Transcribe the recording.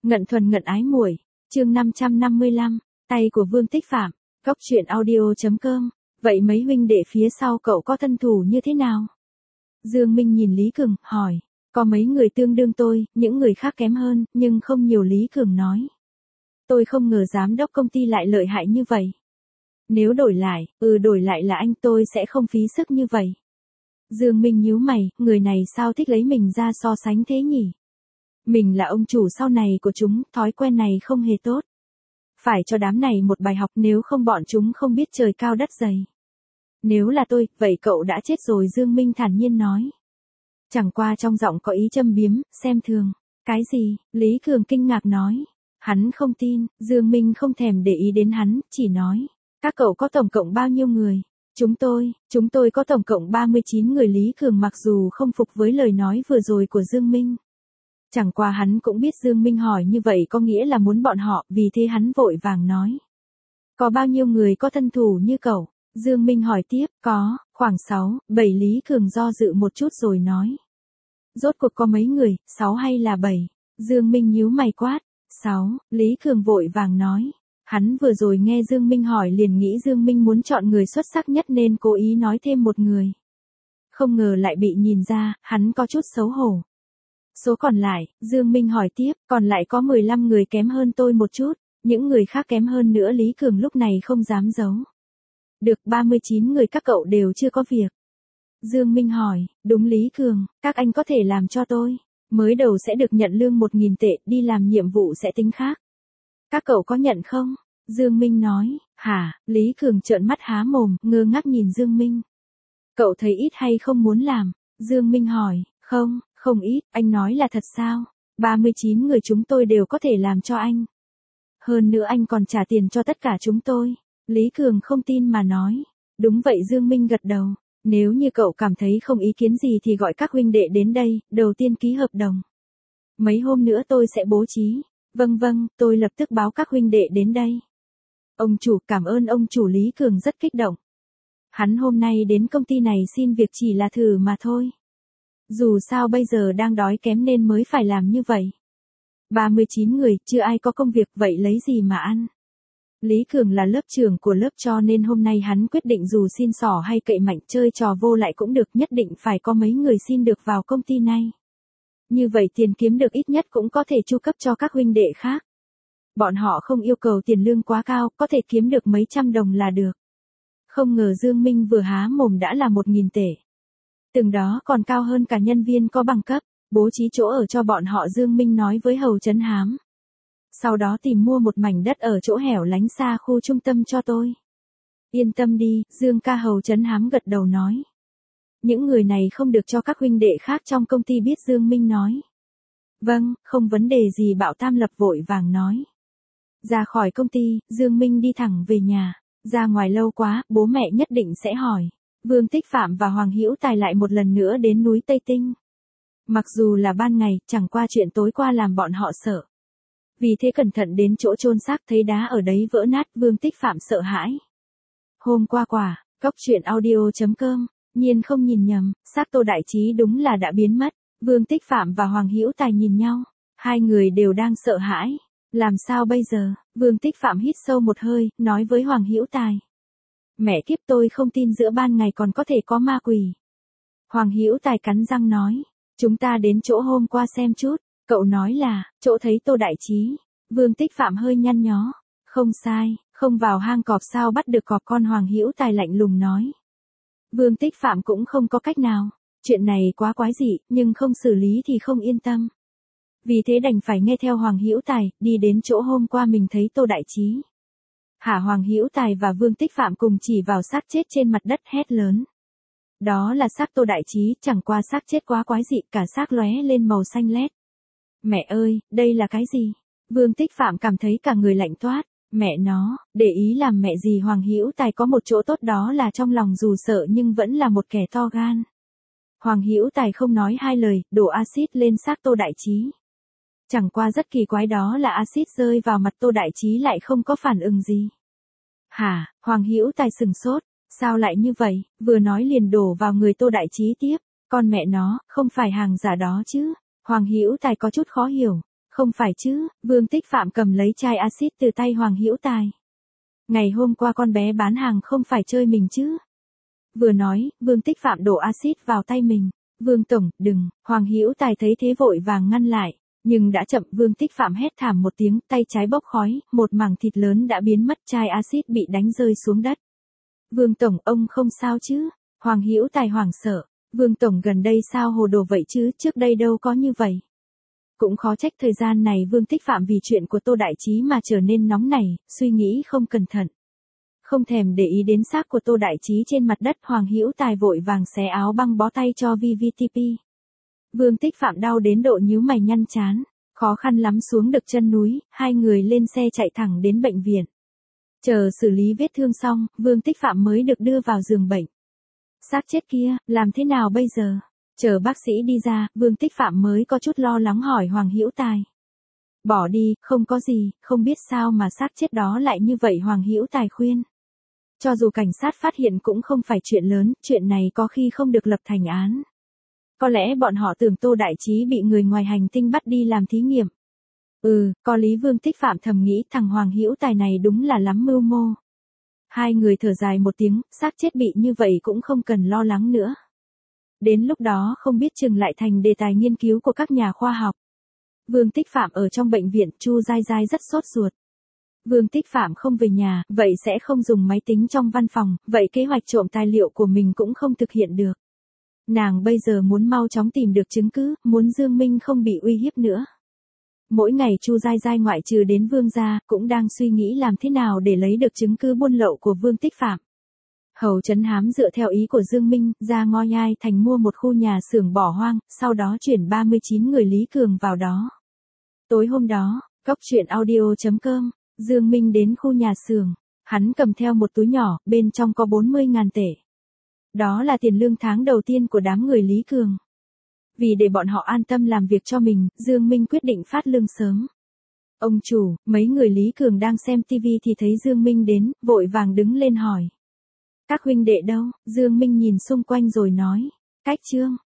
Ngận thuần ngận ái muội, chương 555, tay của Vương Tích Phạm, góc truyện audio.com. Vậy mấy huynh đệ phía sau cậu có thân thủ như thế nào? Dương Minh nhìn Lý Cường, hỏi. Có mấy người tương đương tôi, những người khác kém hơn, nhưng không nhiều. Lý Cường nói. Tôi không ngờ giám đốc công ty lại lợi hại như vậy. Nếu đổi lại là anh tôi sẽ không phí sức như vậy. Dương Minh nhíu mày, người này sao thích lấy mình ra so sánh thế nhỉ? Mình là ông chủ sau này của chúng, thói quen này không hề tốt. Phải cho đám này một bài học, nếu không bọn chúng không biết trời cao đất dày. Nếu là tôi, vậy cậu đã chết rồi. Dương Minh thản nhiên nói. Chẳng qua trong giọng có ý châm biếm, xem thường. Cái gì? Lý Cường kinh ngạc nói. Hắn không tin. Dương Minh không thèm để ý đến hắn, chỉ nói. Các cậu có tổng cộng bao nhiêu người? Chúng tôi có tổng cộng 39 người. Lý Cường mặc dù không phục với lời nói vừa rồi của Dương Minh. Chẳng qua hắn cũng biết Dương Minh hỏi như vậy có nghĩa là muốn bọn họ, vì thế hắn vội vàng nói. Có bao nhiêu người có thân thủ như cậu? Dương Minh hỏi tiếp, có, khoảng 6, 7. Lý Cường do dự một chút rồi nói. Rốt cuộc có mấy người, 6 hay là 7? Dương Minh nhíu mày quát, 6. Lý Cường vội vàng nói. Hắn vừa rồi nghe Dương Minh hỏi liền nghĩ Dương Minh muốn chọn người xuất sắc nhất nên cố ý nói thêm một người. Không ngờ lại bị nhìn ra, hắn có chút xấu hổ. Số còn lại, Dương Minh hỏi tiếp, còn lại có 15 người kém hơn tôi một chút, những người khác kém hơn nữa. Lý Cường lúc này không dám giấu. Được 39 người các cậu đều chưa có việc. Dương Minh hỏi, đúng. Lý Cường, các anh có thể làm cho tôi. Mới đầu sẽ được nhận lương 1.000 tệ, đi làm nhiệm vụ sẽ tính khác. Các cậu có nhận không? Dương Minh nói, hả? Lý Cường trợn mắt há mồm, ngơ ngác nhìn Dương Minh. Cậu thấy ít hay không muốn làm? Dương Minh hỏi, không ít, anh nói là thật sao? 39 người chúng tôi đều có thể làm cho anh. Hơn nữa anh còn trả tiền cho tất cả chúng tôi. Lý Cường không tin mà nói. Đúng vậy. Dương Minh gật đầu. Nếu như cậu cảm thấy không ý kiến gì thì gọi các huynh đệ đến đây, đầu tiên ký hợp đồng. Mấy hôm nữa tôi sẽ bố trí. Vâng, tôi lập tức báo các huynh đệ đến đây. Ông chủ, cảm ơn ông chủ. Lý Cường rất kích động. Hắn hôm nay đến công ty này xin việc chỉ là thử mà thôi. Dù sao bây giờ đang đói kém nên mới phải làm như vậy. 39 người, chưa ai có công việc, vậy lấy gì mà ăn? Lý Cường là lớp trưởng của lớp cho nên hôm nay hắn quyết định dù xin xỏ hay cậy mạnh chơi trò vô lại cũng được, nhất định phải có mấy người xin được vào công ty này. Như vậy tiền kiếm được ít nhất cũng có thể chu cấp cho các huynh đệ khác. Bọn họ không yêu cầu tiền lương quá cao, có thể kiếm được mấy trăm đồng là được. Không ngờ Dương Minh vừa há mồm đã là 1.000 tệ. Từng đó còn cao hơn cả nhân viên có bằng cấp, bố trí chỗ ở cho bọn họ. Dương Minh nói với Hầu Trấn Hám. Sau đó tìm mua một mảnh đất ở chỗ hẻo lánh xa khu trung tâm cho tôi. Yên tâm đi, Dương ca. Hầu Trấn Hám gật đầu nói. Những người này không được cho các huynh đệ khác trong công ty biết. Dương Minh nói. Vâng, không vấn đề gì. Bảo Tam Lập vội vàng nói. Ra khỏi công ty, Dương Minh đi thẳng về nhà. Ra ngoài lâu quá, bố mẹ nhất định sẽ hỏi. Vương Tích Phạm và Hoàng Hữu Tài lại một lần nữa đến núi Tây Tinh. Mặc dù là ban ngày, chẳng qua chuyện tối qua làm bọn họ sợ. Vì thế cẩn thận đến chỗ chôn xác thấy đá ở đấy vỡ nát. Vương Tích Phạm sợ hãi. Hôm qua góc truyện audio.com, nhiên không nhìn nhầm, xác Tô Đại Trí đúng là đã biến mất. Vương Tích Phạm và Hoàng Hữu Tài nhìn nhau. Hai người đều đang sợ hãi. Làm sao bây giờ? Vương Tích Phạm hít sâu một hơi, nói với Hoàng Hữu Tài. Mẹ kiếp, tôi không tin giữa ban ngày còn có thể có ma quỷ. Hoàng Hữu Tài cắn răng nói. Chúng ta đến chỗ hôm qua xem chút. Cậu nói là, chỗ thấy Tô Đại Trí. Vương Tích Phạm hơi nhăn nhó. Không sai, không vào hang cọp sao bắt được cọp con. Hoàng Hữu Tài lạnh lùng nói. Vương Tích Phạm cũng không có cách nào. Chuyện này quá quái dị, nhưng không xử lý thì không yên tâm. Vì thế đành phải nghe theo Hoàng Hữu Tài, đi đến chỗ hôm qua mình thấy Tô Đại Trí. Hả? Hoàng Hữu Tài và Vương Tích Phạm cùng chỉ vào xác chết trên mặt đất hét lớn. Đó là xác Tô Đại Trí, chẳng qua xác chết quá quái dị, cả xác lóe lên màu xanh lét. Mẹ ơi, đây là cái gì? Vương Tích Phạm cảm thấy cả người lạnh toát. Mẹ nó, để ý làm mẹ gì? Hoàng Hữu Tài có một chỗ tốt đó là trong lòng dù sợ nhưng vẫn là một kẻ to gan. Hoàng Hữu Tài không nói hai lời, đổ axit lên xác Tô Đại Trí. Chẳng qua rất kỳ quái đó là axit rơi vào mặt Tô Đại Trí lại không có phản ứng gì. Hả? Hoàng Hữu Tài sừng sốt. Sao lại như vậy? Vừa nói liền đổ vào người Tô Đại Trí tiếp. Con mẹ nó, không phải hàng giả đó chứ? Hoàng Hữu Tài có chút khó hiểu. Không phải chứ, Vương Tích Phạm cầm lấy chai axit từ tay Hoàng Hữu Tài. Ngày hôm qua con bé bán hàng không phải chơi mình chứ. Vừa nói, Vương Tích Phạm đổ axit vào tay mình. Vương tổng, đừng, Hoàng Hữu Tài thấy thế vội vàng ngăn lại. Nhưng đã chậm, Vương Tích Phạm hét thảm một tiếng, tay trái bốc khói, một mảng thịt lớn đã biến mất, chai axit bị đánh rơi xuống đất. Vương tổng, ông không sao chứ? Hoàng Hữu Tài hoảng sợ. Vương tổng gần đây sao hồ đồ vậy chứ, trước đây đâu có như vậy. Cũng khó trách thời gian này Vương Tích Phạm vì chuyện của Tô Đại Trí mà trở nên nóng nảy, suy nghĩ không cẩn thận. Không thèm để ý đến xác của Tô Đại Trí trên mặt đất, Hoàng Hữu Tài vội vàng xé áo băng bó tay cho VVTP. Vương Tích Phạm đau đến độ nhíu mày nhăn trán, khó khăn lắm xuống được chân núi, hai người lên xe chạy thẳng đến bệnh viện. Chờ xử lý vết thương xong, Vương Tích Phạm mới được đưa vào giường bệnh. Xác chết kia, làm thế nào bây giờ? Chờ bác sĩ đi ra, Vương Tích Phạm mới có chút lo lắng hỏi Hoàng Hữu Tài. Bỏ đi, không có gì, không biết sao mà xác chết đó lại như vậy, Hoàng Hữu Tài khuyên. Cho dù cảnh sát phát hiện cũng không phải chuyện lớn, chuyện này có khi không được lập thành án. Có lẽ bọn họ tưởng Tô Đại Trí bị người ngoài hành tinh bắt đi làm thí nghiệm. Có lý, Vương Tích Phạm thầm nghĩ, thằng Hoàng Hữu Tài này đúng là lắm mưu mô. Hai người thở dài một tiếng, xác chết bị như vậy cũng không cần lo lắng nữa. Đến lúc đó không biết chừng lại thành đề tài nghiên cứu của các nhà khoa học. Vương Tích Phạm ở trong bệnh viện, Chu Giai Giai rất sốt ruột. Vương Tích Phạm không về nhà, vậy sẽ không dùng máy tính trong văn phòng, vậy kế hoạch trộm tài liệu của mình cũng không thực hiện được. Nàng bây giờ muốn mau chóng tìm được chứng cứ, muốn Dương Minh không bị uy hiếp nữa. Mỗi ngày Chu Giai Giai ngoại trừ đến Vương gia, cũng đang suy nghĩ làm thế nào để lấy được chứng cứ buôn lậu của Vương Tích Phạm. Hầu Trấn Hám dựa theo ý của Dương Minh, ra Ngo Nhai Thành mua một khu nhà xưởng bỏ hoang, sau đó chuyển 39 người Lý Cường vào đó. Tối hôm đó, Cốc Truyện Audio.com, Dương Minh đến khu nhà xưởng, hắn cầm theo một túi nhỏ, bên trong có 40.000 tệ. Đó là tiền lương tháng đầu tiên của đám người Lý Cường. Vì để bọn họ an tâm làm việc cho mình, Dương Minh quyết định phát lương sớm. Ông chủ, mấy người Lý Cường đang xem TV thì thấy Dương Minh đến, vội vàng đứng lên hỏi. Các huynh đệ đâu? Dương Minh nhìn xung quanh rồi nói. Cách Trương,